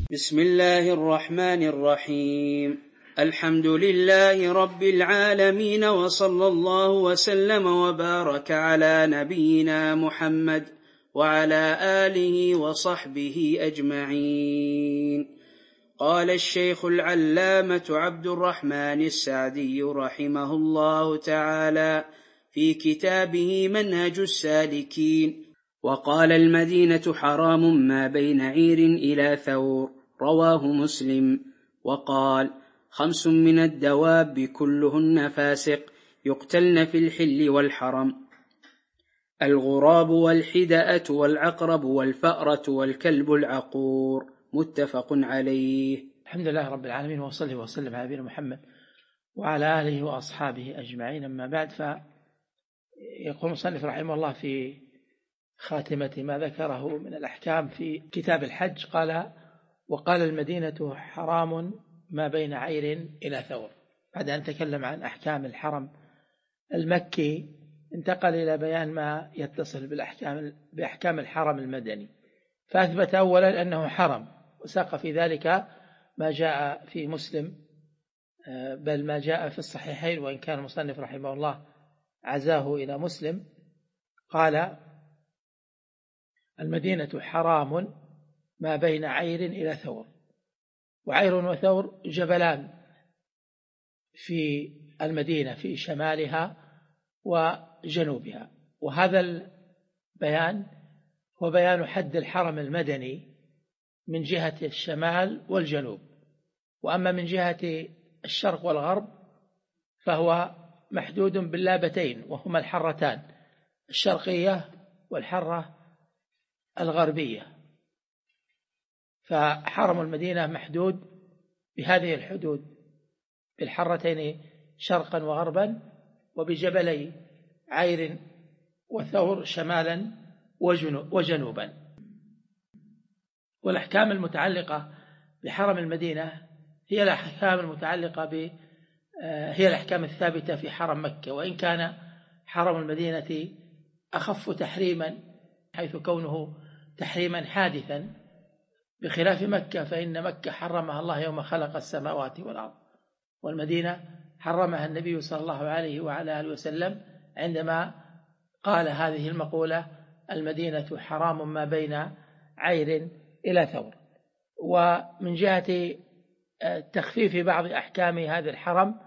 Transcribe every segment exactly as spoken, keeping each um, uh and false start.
بسم الله الرحمن الرحيم. الحمد لله رب العالمين، وصلى الله وسلم وبارك على نبينا محمد وعلى آله وصحبه أجمعين. قال الشيخ العلامة عبد الرحمن السعدي رحمه الله تعالى في كتابه منهج السالكين: وقال المدينة حرام ما بين عير إلى ثور، رواه مسلم. وقال: خمس من الدواب كلهن فاسق يقتلن في الحل والحرم: الغراب والحدأة والعقرب والفأرة والكلب العقور. متفق عليه. الحمد لله رب العالمين، وصلى وسلم على نبينا محمد وعلى آله وأصحابه أجمعين. أما بعد، فيقول المصنف رحمه الله في خاتمة ما ذكره من الأحكام في كتاب الحج، قال: وقال المدينة حرام ما بين عير إلى ثور. بعد أن تكلم عن أحكام الحرم المكي، انتقل إلى بيان ما يتصل بالأحكام بأحكام الحرم المدني، فأثبت أولا أنه حرم، وساق في ذلك ما جاء في مسلم، بل ما جاء في الصحيحين، وإن كان المصنف رحمه الله عزاه إلى مسلم. قال: المدينة حرام ما بين عير إلى ثور. وعير وثور جبلان في المدينة في شمالها وجنوبها، وهذا البيان هو بيان حد الحرم المدني من جهة الشمال والجنوب. وأما من جهة الشرق والغرب فهو محدود باللابتين، وهما الحرتان: الشرقية والحرة الغربية. فحرم المدينة محدود بهذه الحدود، بالحرتين شرقا وغربا، وبجبلي عير وثور شمالا وجنوبا. والأحكام المتعلقة بحرم المدينة هي الأحكام المتعلقة ب هي الأحكام الثابتة في حرم مكة، وإن كان حرم المدينة أخف تحريما، حيث كونه تحريما حادثا، بخلاف مكة، فإن مكة حرمها الله يوم خلق السماوات والأرض، والمدينة حرمها النبي صلى الله عليه وعلى آله وسلم عندما قال هذه المقولة: المدينة حرام ما بين عير إلى ثور. ومن جهة تخفيف بعض أحكام هذا الحرم،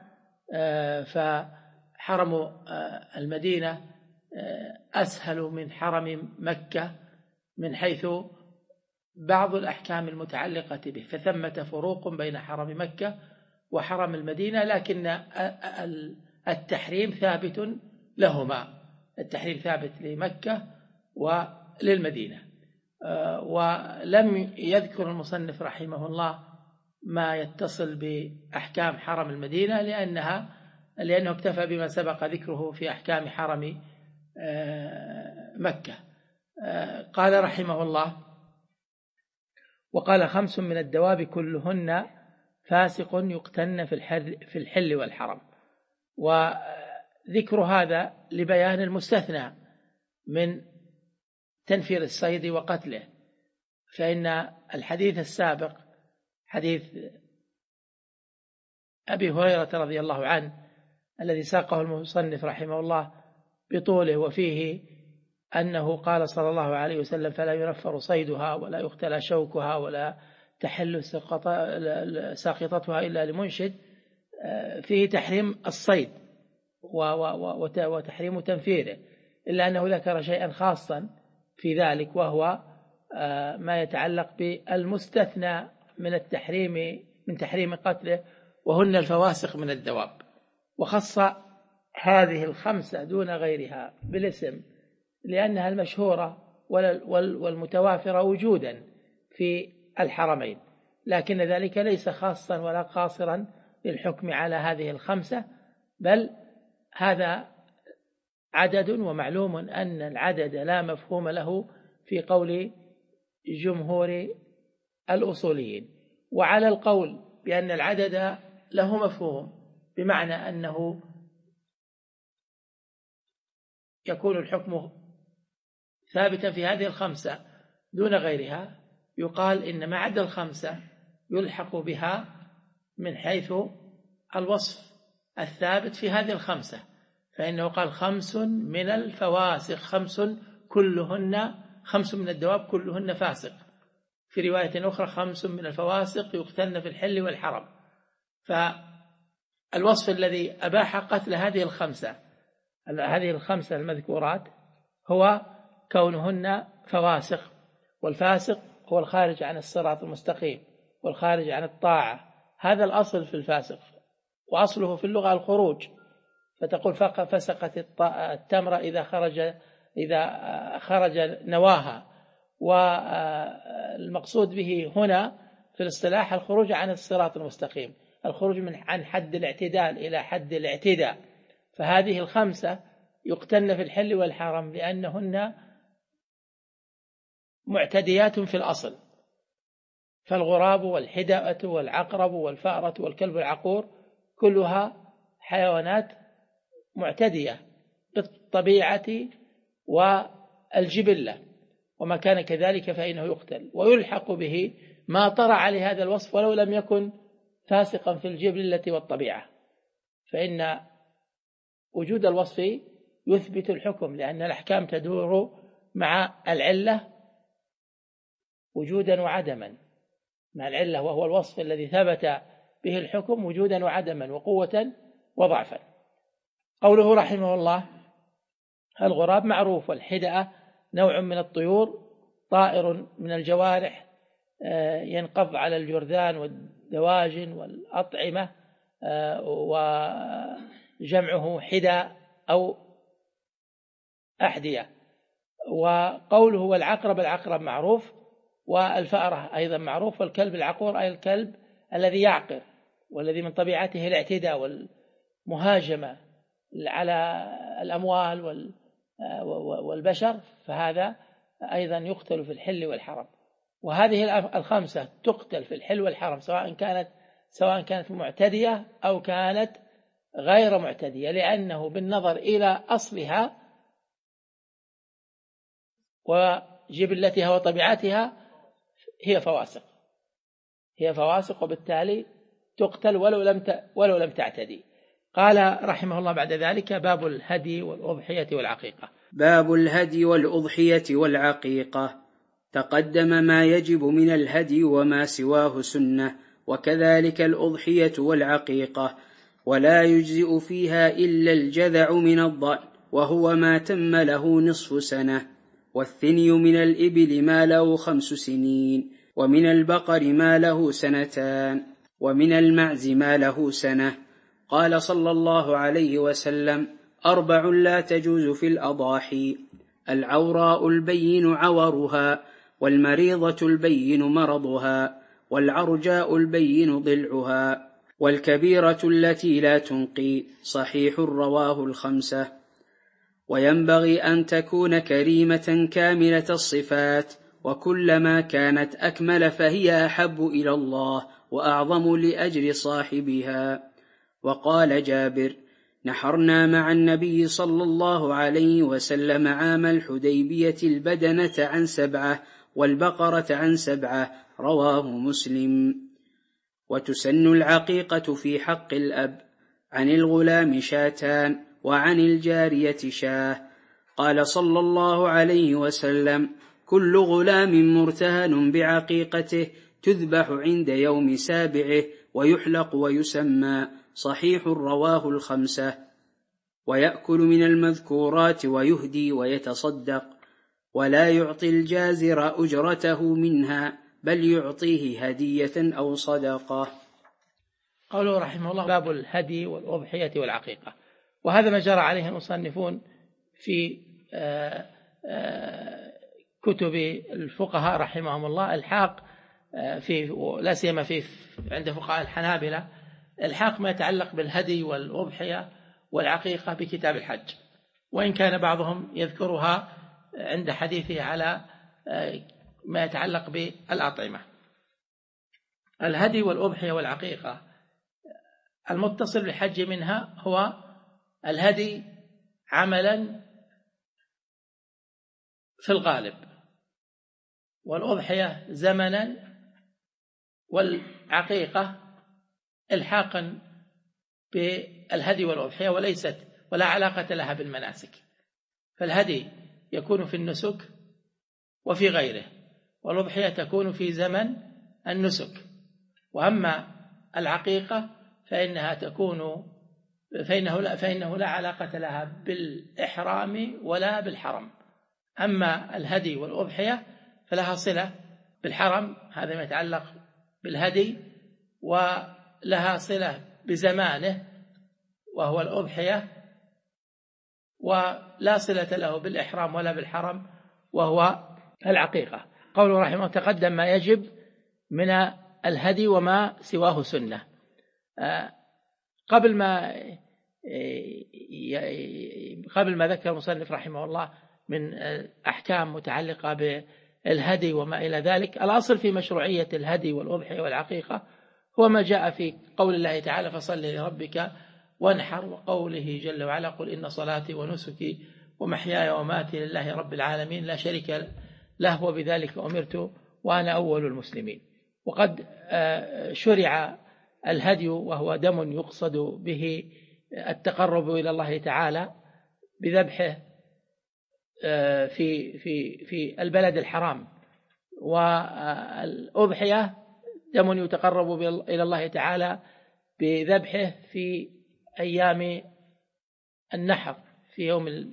فحرم المدينة أسهل من حرم مكة من حيث بعض الأحكام المتعلقة به، فثمة فروق بين حرم مكة وحرم المدينة، لكن التحريم ثابت لهما، التحريم ثابت لمكة وللمدينة. ولم يذكر المصنف رحمه الله ما يتصل بأحكام حرم المدينة لأنها لأنه اكتفى بما سبق ذكره في أحكام حرم مكة. قال رحمه الله: وقال: خمس من الدواب كلهن فاسق يقتلن في الحل والحرم. وذكر هذا لبيان المستثنى من تنفير الصيد وقتله، فإن الحديث السابق حديث أبي هريرة رضي الله عنه الذي ساقه المصنف رحمه الله بطوله، وفيه أنه قال صلى الله عليه وسلم: فلا ينفر صيدها ولا يقتل شوكها ولا تحل ساقطتها إلا لمنشد، فيه تحريم الصيد وتحريم تنفيره، إلا أنه ذكر شيئا خاصا في ذلك، وهو ما يتعلق بالمستثنى من التحريم من تحريم قتله، وهن الفواسق من الدواب. وخص هذه الخمسة دون غيرها بالاسم لأنها المشهورة والمتوافرة وجودا في الحرمين، لكن ذلك ليس خاصا ولا قاصرا للحكم على هذه الخمسة، بل هذا عدد، ومعلوم أن العدد لا مفهوم له في قول جمهور الأصوليين. وعلى القول بأن العدد له مفهوم بمعنى أنه يكون الحكم ثابتا في هذه الخمسة دون غيرها، يقال إن ما عدا الخمسة يلحق بها من حيث الوصف الثابت في هذه الخمسة، فإنه قال خمس من الفواسق، خمس كلهن، خمس من الدواب كلهن فاسق، في رواية أخرى خمس من الفواسق يقتلن في الحل والحرم. فالوصف الذي أباح قتل هذه الخمسة هذه الخمسة المذكورات هو كونهن فواسق، والفاسق هو الخارج عن الصراط المستقيم والخارج عن الطاعة، هذا الأصل في الفاسق، وأصله في اللغة الخروج، فتقول فسقت التمرة إذا خرج إذا خرج نواها، والمقصود به هنا في الاصطلاح الخروج عن الصراط المستقيم، الخروج من عن حد الاعتدال إلى حد الاعتداء. فهذه الخمسة يقتلن في الحل والحرم لأنهن معتديات في الأصل، فالغراب والحدأة والعقرب والفأرة والكلب العقور كلها حيوانات معتدية بالطبيعة والجبلة، وما كان كذلك فإنه يقتل، ويلحق به ما طرأ لهذا الوصف ولو لم يكن فاسقا في الجبلة والطبيعة، فإن وجود الوصف يثبت الحكم، لأن الأحكام تدور مع العلة وجودا وعدما، مع العلة وهو الوصف الذي ثبت به الحكم وجودا وعدما وقوة وضعفا. قوله رحمه الله الغراب معروف، والحدأة نوع من الطيور طائر من الجوارح ينقض على الجرذان والدواجن والأطعمة، وجمعه حدى أو أحدية. وقوله والعقرب، العقرب معروف، والفأرة أيضا معروف، والكلب العقور أي الكلب الذي يعقر والذي من طبيعته الاعتداء والمهاجمة على الأموال والبشر، فهذا أيضا يقتل في الحل والحرم. وهذه الخمسة تقتل في الحل والحرم سواء كانت سواء كانت معتدية أو كانت غير معتدية، لأنه بالنظر إلى أصلها وجبلتها وطبيعتها هي فواسق هي فواسق وبالتالي تقتل ولو لم ولو لم تعتدي. قال رحمه الله بعد ذلك باب الهدي والأضحية والعقيقة. باب الهدي والأضحية والعقيقة. تقدم ما يجب من الهدي وما سواه سنة، وكذلك الأضحية والعقيقة، ولا يجزئ فيها إلا الجذع من الضأن وهو ما تم له نصف سنة، والثني من الإبل ما له خمس سنين، ومن البقر ما له سنتان، ومن المعز ما له سنة. قال صلى الله عليه وسلم: أربع لا تجوز في الأضاحي: العوراء البين عورها، والمريضة البين مرضها، والعرجاء البين ضلعها، والكبيرة التي لا تنقي. صحيح رواه الخمسة. وينبغي أن تكون كريمة كاملة الصفات، وكلما كانت أكمل فهي أحب إلى الله وأعظم لأجر صاحبها. وقال جابر: نحرنا مع النبي صلى الله عليه وسلم عام الحديبية البدنة عن سبعة والبقرة عن سبعة. رواه مسلم. وتسن العقيقة في حق الأب: عن الغلام شاتان، وعن الجارية شاه. قال صلى الله عليه وسلم: كل غلام مرتهن بعقيقته تذبح عند يوم سابعه ويحلق ويسمى. صحيح رواه الخمسة. ويأكل من المذكورات ويهدي ويتصدق، ولا يعطي الجازر أجرته منها، بل يعطيه هدية أو صدقة. قوله رحمه الله باب الهدي والأضحية والعقيقة. وهذا ما جرى عليه المصنفون في آآ آآ كتب الفقهاء رحمهم الله، الحاق في لا سيما في عند فقهاء الحنابلة الحاق ما يتعلق بالهدي والأضحية والعقيقة بكتاب الحج، وإن كان بعضهم يذكرها عند حديثه على ما يتعلق بالأطعمة. الهدي والأضحية والعقيقة المتصل بالحج منها هو الهدي عملا في الغالب، والأضحية زمنا والعقيقة الحاقا بالهدي والأضحية وليست ولا علاقة لها بالمناسك، فالهدي يكون في النسك وفي غيره، والأضحية تكون في زمن النسك. وأما العقيقة فإنها تكون فإنه لا, فإنه لا علاقة لها بالإحرام ولا بالحرم. أما الهدي والأضحية فلها صلة بالحرم، هذا ما يتعلق بالهدي، ولها صلة بزمانه وهو الأضحية، ولا صلة له بالإحرام ولا بالحرم وهو العقيقة. قوله رحمه الله تقدم ما يجب من الهدي وما سواه سنة. قبل ما قبل ما ذكر المصنف رحمه الله من أحكام متعلقة بالهدي وما إلى ذلك، الأصل في مشروعية الهدي والأضحية والعقيقة هو ما جاء في قول الله تعالى فصل لربك وانحر، وقوله جل وعلا قل إن صلاتي ونسكي ومحياي ومماتي لله رب العالمين لا شريك له وبذلك أمرت وأنا أول المسلمين. وقد شرع الهدي وهو دم يقصد به التقرب إلى الله تعالى بذبحه في في في البلد الحرام، والأضحية دم يتقرب إلى الله تعالى بذبحه في أيام النحر، في يوم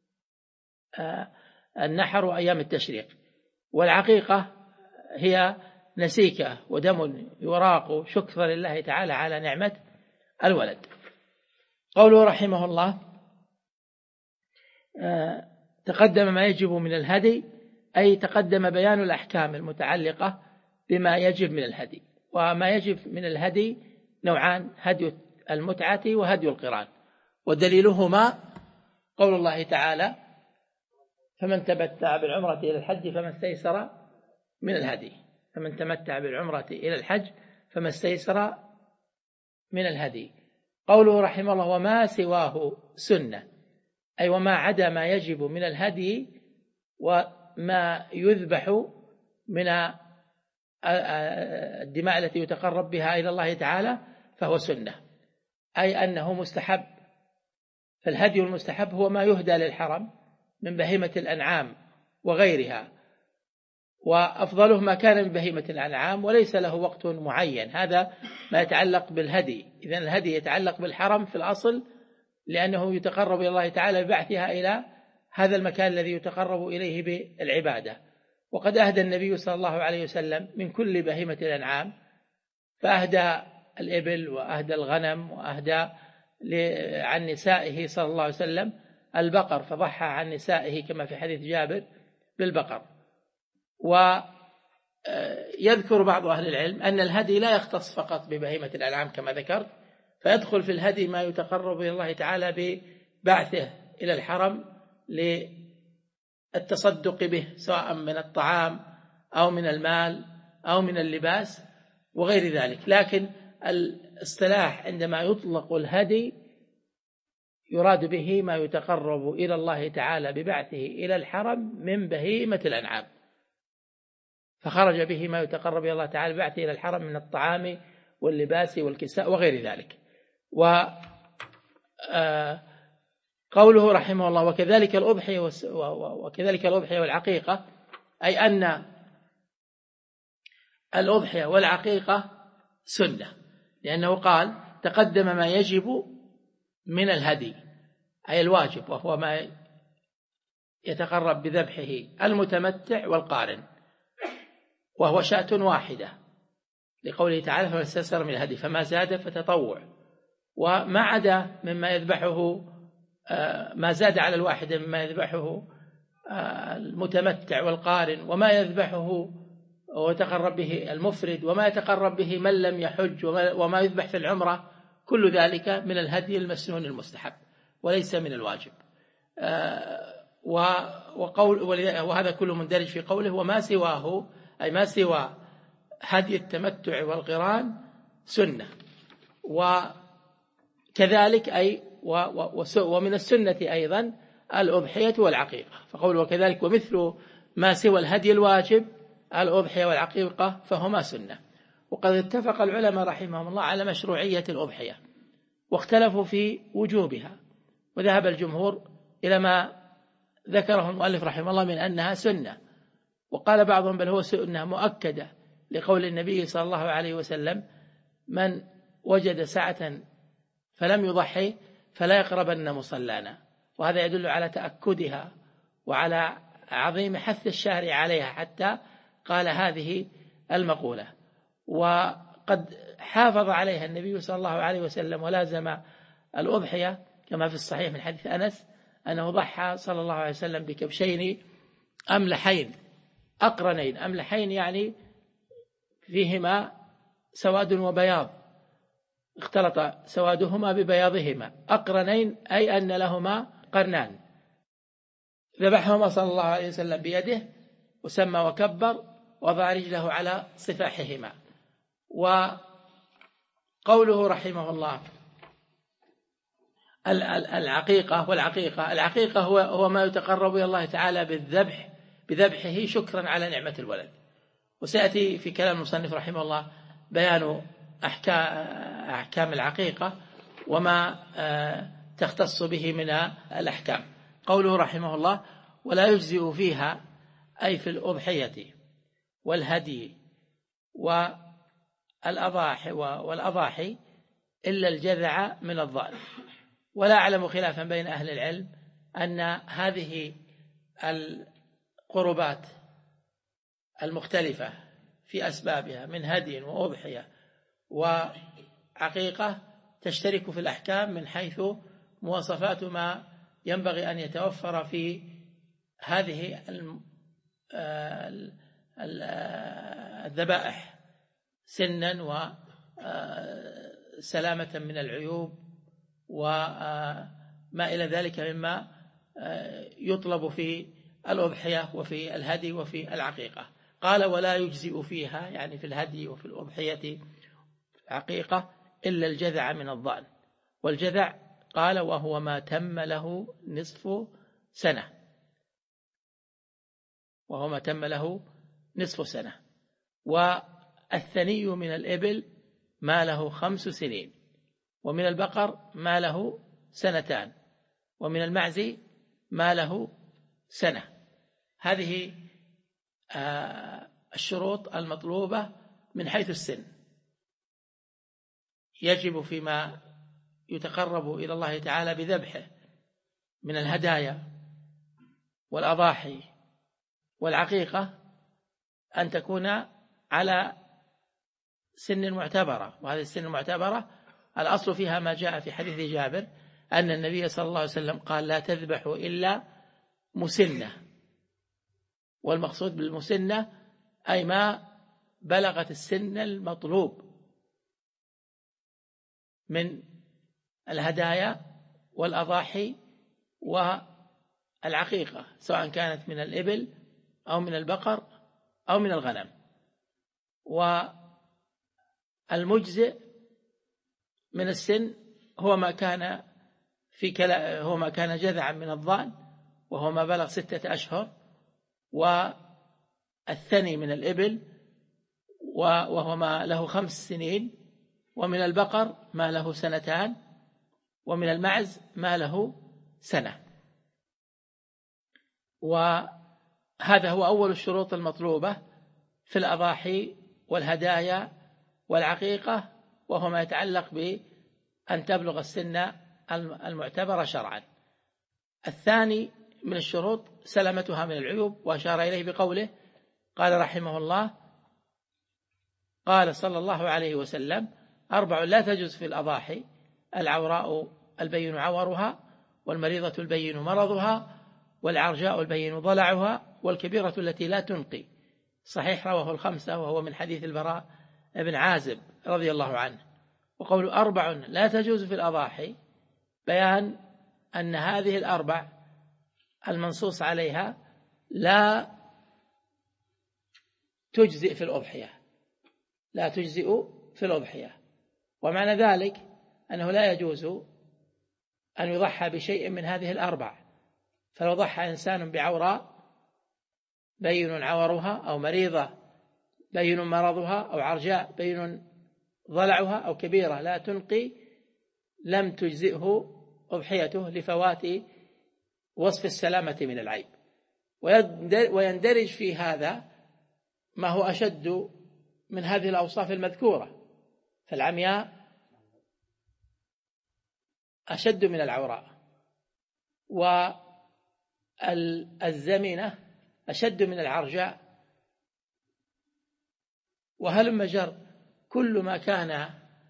النحر وأيام التشريق. والعقيقة هي نسيكة ودم يراق شكرا لله تعالى على نعمة الولد. قوله رحمه الله تقدم ما يجب من الهدي، أي تقدم بيان الأحكام المتعلقة بما يجب من الهدي. وما يجب من الهدي نوعان: هدي المتعة وهدي القران، ودليلهما قول الله تعالى فمن تمتع بالعمرة إلى الحج فما استيسر من الهدي. فمن تمتع بالعمرة إلى الحج فما استيسر من الهدي. قوله رحمه الله وما سواه سنة، أي وما عدا ما يجب من الهدي وما يذبح من الدماء التي يتقرب بها إلى الله تعالى فهو سنة، أي أنه مستحب. فالهدي المستحب هو ما يهدى للحرم من بهيمة الأنعام وغيرها، وأفضله ما كان من بهيمة الأنعام وليس له وقت معين. هذا ما يتعلق بالهدي. إذن الهدي يتعلق بالحرم في الأصل، لأنه يتقرب إلى الله تعالى ببعثها إلى هذا المكان الذي يتقرب إليه بالعبادة. وقد أهدى النبي صلى الله عليه وسلم من كل بهيمة الأنعام، فأهدى الإبل وأهدى الغنم وأهدى عن نسائه صلى الله عليه وسلم البقر، فضحى عن نسائه كما في حديث جابر بالبقر. ويذكر بعض أهل العلم أن الهدي لا يختص فقط ببهيمة الأنعام كما ذكرت، فيدخل في الهدي ما يتقرب إلى الله تعالى ببعثه إلى الحرم للتصدق به، سواء من الطعام أو من المال أو من اللباس وغير ذلك. لكن الاصطلاح عندما يطلق الهدي يراد به ما يتقرب إلى الله تعالى ببعثه إلى الحرم من بهيمة الأنعام، فخرج به ما يتقرب إلى الله تعالى ببعثه إلى الحرم من الطعام واللباس والكساء وغير ذلك. وقوله رحمه الله وكذلك الأضحية وكذلك الأضحية والعقيقة، أي أن الأضحية والعقيقة سنة، لأنه قال تقدم ما يجب من الهدي، أي الواجب، وهو ما يتقرب بذبحه المتمتع والقارن، وهو شاة واحدة، لقوله تعالى فمن استيسر من الهدي، فما زاد فتطوع. وما عدا مما يذبحه ما زاد على الواحد مما يذبحه المتمتع والقارن، وما يذبحه ويتقرب به المفرد، وما يتقرب به من لم يحج، وما يذبح في العمرة، كل ذلك من الهدي المسنون المستحب وليس من الواجب. وقول وهذا كله مندرج في قوله وما سواه، أي ما سوى هدي التمتع والقران سنة. وكذلك أي ومن السنة أيضا الأضحية والعقيقة، فقوله وكذلك ومثل ما سوى الهدي الواجب الأضحية والعقيقة فهما سنة. وقد اتفق العلماء رحمهم الله على مشروعية الأضحية واختلفوا في وجوبها، وذهب الجمهور إلى ما ذكره المؤلف رحمه الله من أنها سنة، وقال بعضهم بل هو سنة مؤكدة لقول النبي صلى الله عليه وسلم: من وجد سعة فلم يضحي فلا يقربن مصلانا. وهذا يدل على تأكدها وعلى عظيم حث الشارع عليها حتى قال هذه المقولة. وقد حافظ عليها النبي صلى الله عليه وسلم ولازم الأضحية كما في الصحيح من حديث أنس أنه ضحى صلى الله عليه وسلم بكبشين أملحين أقرنين. أملحين يعني فيهما سواد وبياض، اختلط سوادهما ببياضهما. أقرنين أي أن لهما قرنان. ذبحهما صلى الله عليه وسلم بيده وسمى وكبر، وضع رجله على صفاحهما. وقوله رحمه الله العقيقة والعقيقة، العقيقة هو هو ما يتقرب إلى الله تعالى بالذبح بذبحه شكرا على نعمة الولد. وسيأتي في كلام المصنف رحمه الله بيان أحكام العقيقة وما تختص به من الأحكام. قوله رحمه الله: ولا يجزئ فيها أي في الأضحية والهدي والأضاحي والأضاحي إلا الجذع من الضأن. ولا أعلم خلافا بين أهل العلم أن هذه القربات المختلفة في أسبابها من هدي وأضحية وعقيقة تشترك في الأحكام من حيث مواصفات ما ينبغي أن يتوفر في هذه الذبائح سنا وسلامة من العيوب وما إلى ذلك مما يطلب في الأضحية وفي الهدي وفي العقيقة. قال: ولا يجزئ فيها يعني في الهدي وفي الأضحية عقيقة إلا الجذع من الضأن. والجذع قال وهو ما تم له نصف سنة، وهو ما تم له نصف سنة. والثني من الإبل ما له خمس سنين، ومن البقر ما له سنتان، ومن المعز ما له سنة. هذه الشروط المطلوبة من حيث السن. يجب فيما يتقرب إلى الله تعالى بذبحه من الهدايا والأضاحي والعقيقة أن تكون على سن معتبرة. وهذه السن المعتبرة الأصل فيها ما جاء في حديث جابر أن النبي صلى الله عليه وسلم قال: لا تذبحوا إلا مسنة. والمقصود بالمسنة أي ما بلغت السن المطلوب من الهدايا والأضاحي والعقيقة، سواء كانت من الإبل أو من البقر أو من الغنم. والمجزئ من السن هو ما كان في كلا هو ما كان جذعا من الضأن وهو ما بلغ ستة أشهر، والثني من الإبل وهو ما له خمس سنين، ومن البقر ما له سنتان، ومن المعز ما له سنة. وهذا هو أول الشروط المطلوبة في الأضاحي والهدايا والعقيقة، وهو ما يتعلق بأن تبلغ السن المعتبرة شرعا. الثاني من الشروط سلامتها من العيوب، وأشار إليه بقوله قال رحمه الله: قال صلى الله عليه وسلم: أربع لا تجوز في الأضاحي: العوراء البين عورها، والمريضة البين مرضها، والعرجاء البين ضلعها، والكبيرة التي لا تنقي. صحيح رواه الخمسة، وهو من حديث البراء بن عازب رضي الله عنه. وقول أربع لا تجوز في الأضاحي بيان أن هذه الأربع المنصوص عليها لا تجزئ في الأضحية، لا تجزئ في الأضحية. ومعنى ذلك أنه لا يجوز أن يضحى بشيء من هذه الأربع. فلو ضحى إنسان بعوراء بين عورها، أو مريضة بين مرضها، أو عرجاء بين ضلعها، أو كبيرة لا تنقي، لم تجزئه أضحيته لفوات وصف السلامة من العيب. ويندرج في هذا ما هو أشد من هذه الأوصاف المذكورة، فالعمياء أشد من العوراء، والزمنة أشد من العرجاء، وهلم جر. كل ما كان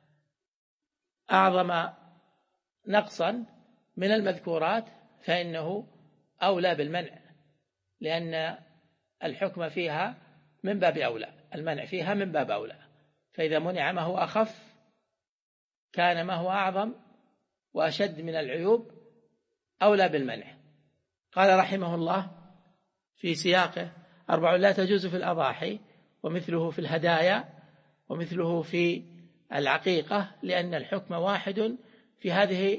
أعظم نقصا من المذكورات فإنه أولى بالمنع، لأن الحكم فيها من باب أولى، المنع فيها من باب أولى. فإذا منع ما هو أخف كان ما هو أعظم وأشد من العيوب أولى بالمنع. قال رحمه الله في سياقه: أربع لا تجوز في الأضاحي، ومثله في الهدايا، ومثله في العقيقة، لأن الحكم واحد في هذه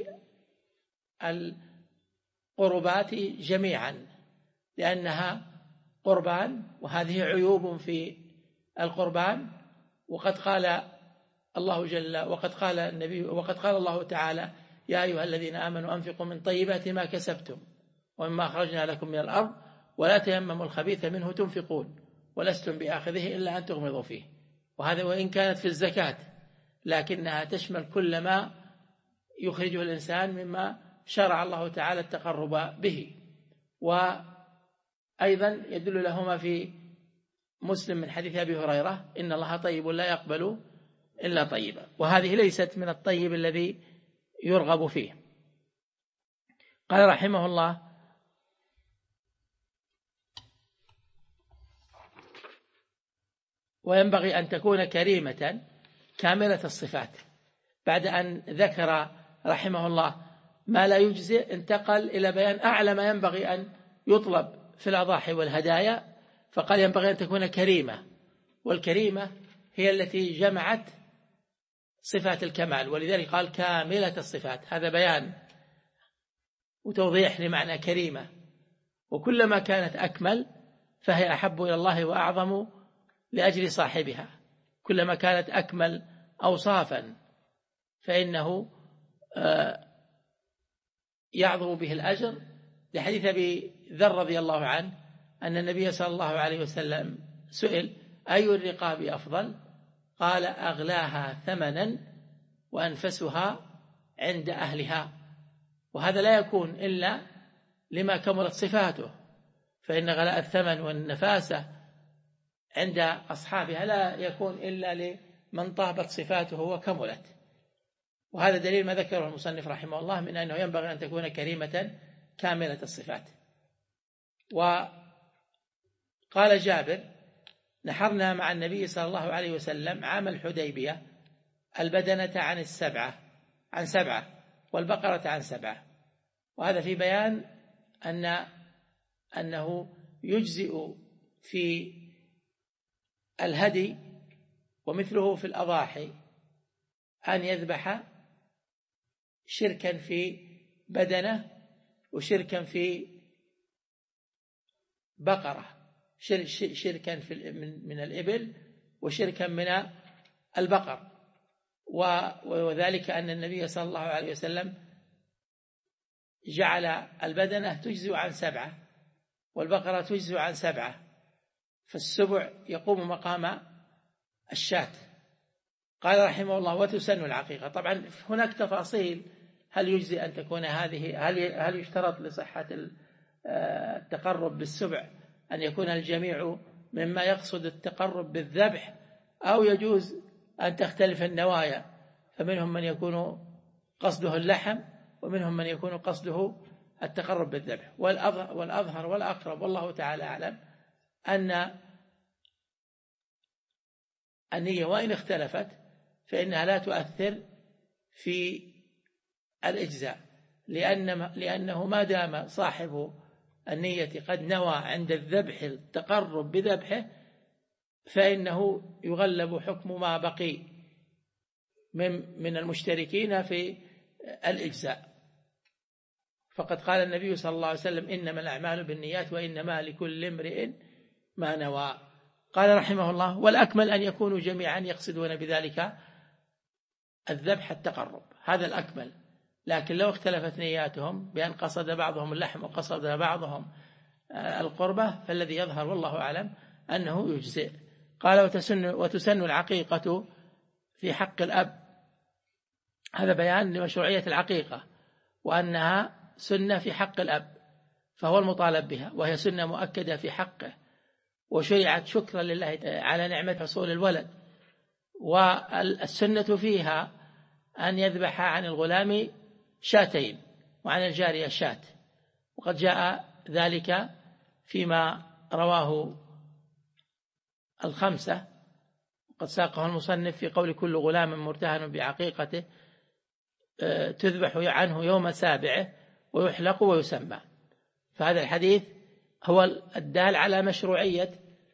القربات جميعا، لأنها قربان، وهذه عيوب في القربان. وقد قال الله جل وقد قال النبي وقد قال الله تعالى: يا أيها الذين آمنوا أنفقوا من طيبات ما كسبتم ومما أخرجنا لكم من الأرض ولا تيمموا الخبيث منه تنفقون ولستم بآخذه إلا أن تغمضوا فيه. وهذا وإن كانت في الزكاة، لكنها تشمل كل ما يخرجه الإنسان مما شرع الله تعالى التقرب به. وأيضا يدل لهما في مسلم من حديث أبي هريرة: إن الله طيب لا يقبل إلا طيبا. وهذه ليست من الطيب الذي يرغب فيه. قال رحمه الله: وينبغي أن تكون كريمة كاملة الصفات. بعد أن ذكر رحمه الله ما لا يجزئ، انتقل إلى بيان أعلى ما ينبغي أن يطلب في الأضاحي والهدايا، فقال ينبغي أن تكون كريمة. والكريمة هي التي جمعت صفات الكمال، ولذلك قال كاملة الصفات. هذا بيان وتوضيح لمعنى كريمة. وكلما كانت أكمل فهي أحب إلى الله وأعظم لأجل صاحبها. كلما كانت أكمل أوصافا فإنه يعظم به الأجر، لحديث أبي ذر رضي الله عنه أن النبي صلى الله عليه وسلم سئل: أي الرقاب أفضل؟ قال: أغلاها ثمنا وأنفسها عند أهلها. وهذا لا يكون إلا لما كملت صفاته، فإن غلاء الثمن والنفاسة عند أصحابها لا يكون إلا لمن طابت صفاته وكملت. وهذا دليل ما ذكره المصنف رحمه الله من أنه ينبغي أن تكون كريمة كاملة الصفات. وقال جابر: نحرنا مع النبي صلى الله عليه وسلم عام الحديبية البدنة عن السبعة عن سبعة والبقرة عن سبعة. وهذا في بيان أن أنه يجزئ في الهدي ومثله في الأضاحي أن يذبح شركا في بدنة وشركا في بقرة، شركا في من الإبل وشركا من البقر. وذلك أن النبي صلى الله عليه وسلم جعل البدنة تجزئ عن سبعة والبقرة تجزئ عن سبعة، فالسبع يقوم مقام الشاة. قال رحمه الله: وتسن العقيقة. طبعا هناك تفاصيل، هل يجزي أن تكون هذه هل هل يشترط لصحة التقرب بالسبع أن يكون الجميع مما يقصد التقرب بالذبح، أو يجوز أن تختلف النوايا، فمنهم من يكون قصده اللحم ومنهم من يكون قصده التقرب بالذبح. والأظهر والأقرب والله تعالى أعلم أن النية وإن اختلفت فإنها لا تؤثر في الإجزاء، لأن لأنه ما دام صاحب النية قد نوى عند الذبح التقرب بذبحه فإنه يغلب حكم ما بقي من من المشتركين في الإجزاء. فقد قال النبي صلى الله عليه وسلم: إنما الأعمال بالنيات وإنما لكل امرئ ما نوى. قال رحمه الله: والأكمل أن يكونوا جميعا يقصدون بذلك الذبح التقرب، هذا الأكمل. لكن لو اختلفت نياتهم بأن قصد بعضهم اللحم وقصد بعضهم القربة فالذي يظهر والله أعلم أنه يجزئ. قال: وتسن, وتسن العقيقة في حق الأب. هذا بيان لمشروعية العقيقة وأنها سنة في حق الأب، فهو المطالب بها، وهي سنة مؤكدة في حقه، وشرعت شكرا لله على نعمة حصول الولد. والسنة فيها أن يذبح عن الغلام شاتين وعن الجارية شات، وقد جاء ذلك فيما رواه الخمسة، وقد ساقه المصنف في قول: كل غلام مرتهن بعقيقته تذبح عنه يوم سابعه ويحلق ويسمى. فهذا الحديث هو الدال على مشروعية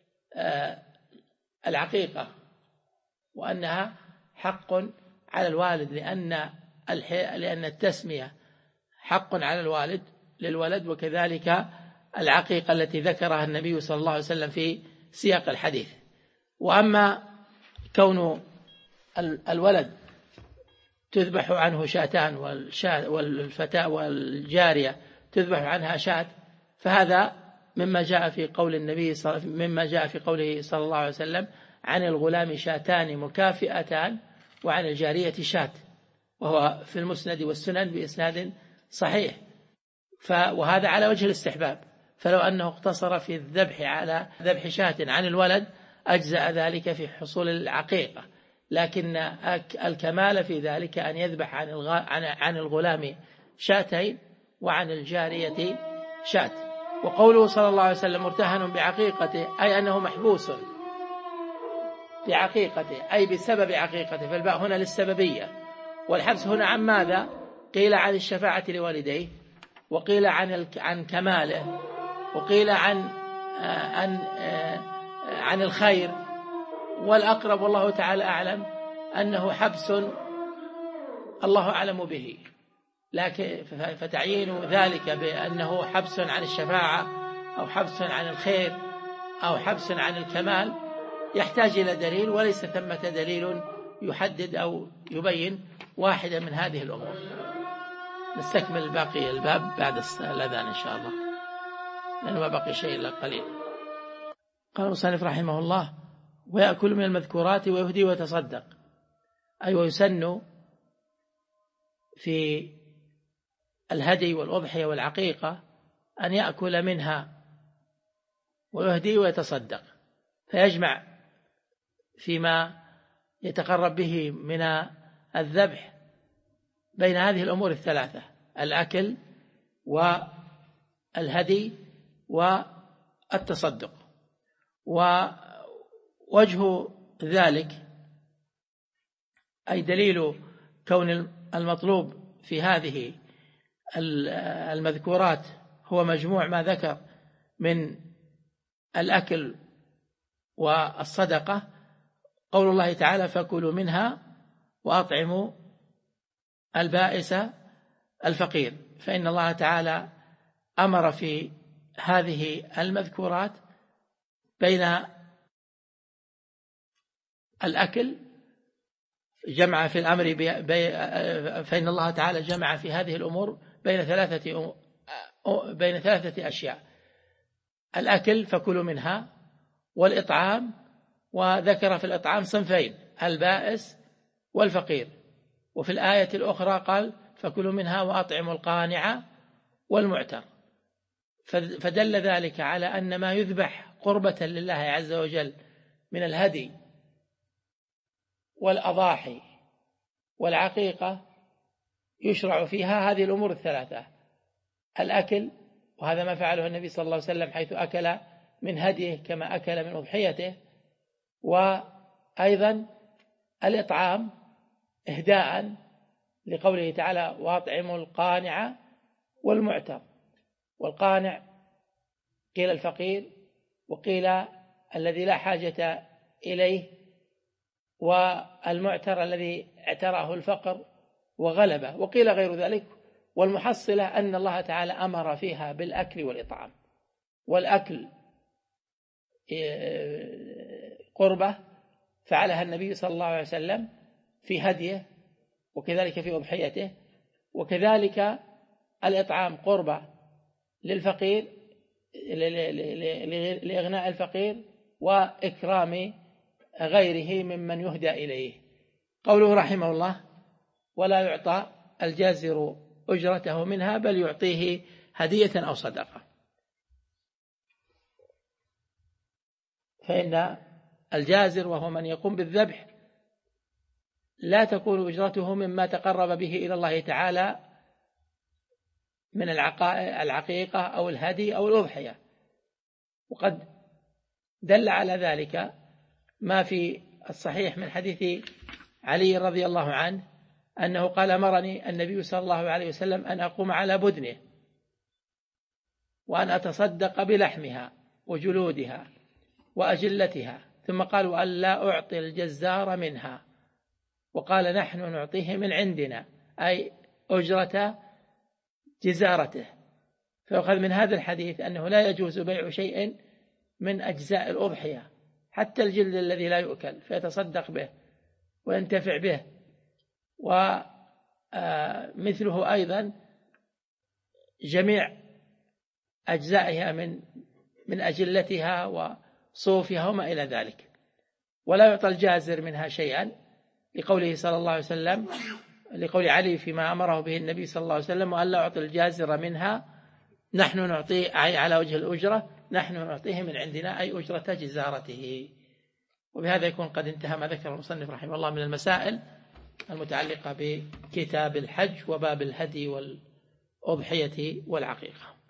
العقيقة وأنها حق على الوالد، لأن لأن التسمية حق على الوالد للولد، وكذلك العقيقة التي ذكرها النبي صلى الله عليه وسلم في سياق الحديث. وأما كون الولد تذبح عنه شاتان والفتاة والجارية تذبح عنها شات، فهذا مما جاء في قول النبي مما جاء في قوله صلى الله عليه وسلم: عن الغلام شاتان مكافئتان وعن الجارية شات، وهو في المسند والسنن بإسناد صحيح. وهذا على وجه الاستحباب، فلو أنه اقتصر في الذبح على ذبح شاة عن الولد أجزأ ذلك في حصول العقيقة، لكن الكمال في ذلك أن يذبح عن الغلام شاتين وعن الجارية شات. وقوله صلى الله عليه وسلم مرتهن بعقيقته أي أنه محبوس بعقيقته، أي بسبب عقيقته، فالباء هنا للسببية. والحبس هنا عن ماذا؟ قيل عن الشفاعة لوالديه، وقيل عن عن كماله، وقيل عن عن عن الخير، والأقرب والله تعالى أعلم أنه حبس الله أعلم به. لكن فتعيين ذلك بأنه حبس عن الشفاعة أو حبس عن الخير أو حبس عن الكمال يحتاج إلى دليل، وليس ثمة دليل يحدد أو يبين واحدة من هذه الأمور. نستكمل باقي الباب بعد الأذان إن شاء الله، لأنه ما بقي شيء إلا قليل. قال المصنف رحمه الله: ويأكل من المذكورات ويهدي ويتصدق، أي ويسن في الهدي والأضحية والعقيقة أن يأكل منها ويهدي ويتصدق، فيجمع فيما يتقرب به من الذبح بين هذه الأمور الثلاثة: الأكل والهدي والتصدق. ووجه ذلك أي دليل كون المطلوب في هذه المذكورات هو مجموع ما ذكر من الأكل والصدقة، قول الله تعالى: فكلوا منها وأطعموا البائس الفقير. فإن الله تعالى أمر في هذه المذكورات بين الأكل، جمع في الأمر بي بي فإن الله تعالى جمع في هذه الأمور بين ثلاثة بين ثلاثة أشياء: الأكل فكلوا منها، والإطعام، وذكر في الإطعام صنفين: البائس والفقير. وفي الآية الأخرى قال: فكلوا منها وأطعموا القانع والمعتر. فدل ذلك على أن ما يذبح قربة لله عز وجل من الهدي والأضاحي والعقيقة يشرع فيها هذه الأمور الثلاثة: الأكل، وهذا ما فعله النبي صلى الله عليه وسلم حيث أكل من هديه كما أكل من أضحيته، وأيضا الإطعام إهداء لقوله تعالى: وأطعموا القانع والمعتر. والقانع قيل الفقير، وقيل الذي لا حاجة إليه، والمعتر الذي اعتراه الفقر وغلبه، وقيل غير ذلك. والمحصلة أن الله تعالى أمر فيها بالأكل والإطعام. والأكل قربة فعلها النبي صلى الله عليه وسلم في هديه وكذلك في أضحيته، وكذلك الإطعام قربة للفقير لإغناء الفقير وإكرام غيره ممن يهدى إليه. قوله رحمه الله: ولا يعطى الجازر أجرته منها بل يعطيه هدية أو صدقة. فإن الجازر وهو من يقوم بالذبح لا تكون أجرته مما تقرب به إلى الله تعالى من العقيقة أو الهدي أو الأضحية، وقد دل على ذلك ما في الصحيح من حديث علي رضي الله عنه أنه قال: أمرني النبي صلى الله عليه وسلم أن أقوم على بدنه وأن أتصدق بلحمها وجلودها وأجلتها، ثم قال: وأن لا أعطي الجزار منها، وقال: نحن نعطيه من عندنا، أي أجرة جزارته. فيؤخذ من هذا الحديث أنه لا يجوز بيع شيء من أجزاء الأضحية حتى الجلد الذي لا يؤكل فيتصدق به وينتفع به، ومثله أيضا جميع أجزائها من من أجلتها وصوفها وما إلى ذلك. ولا يعطى الجازر منها شيئا لقوله صلى الله عليه وسلم، لقول علي فيما أمره به النبي صلى الله عليه وسلم: وأن لا يعطي الجازر منها، نحن نعطيه أي على وجه الأجرة، نحن نعطيه من عندنا أي أجرة جزارته. وبهذا يكون قد انتهى ما ذكر المصنف رحمه الله من المسائل المتعلقة بكتاب الحج وباب الهدي والأضحية والعقيقة.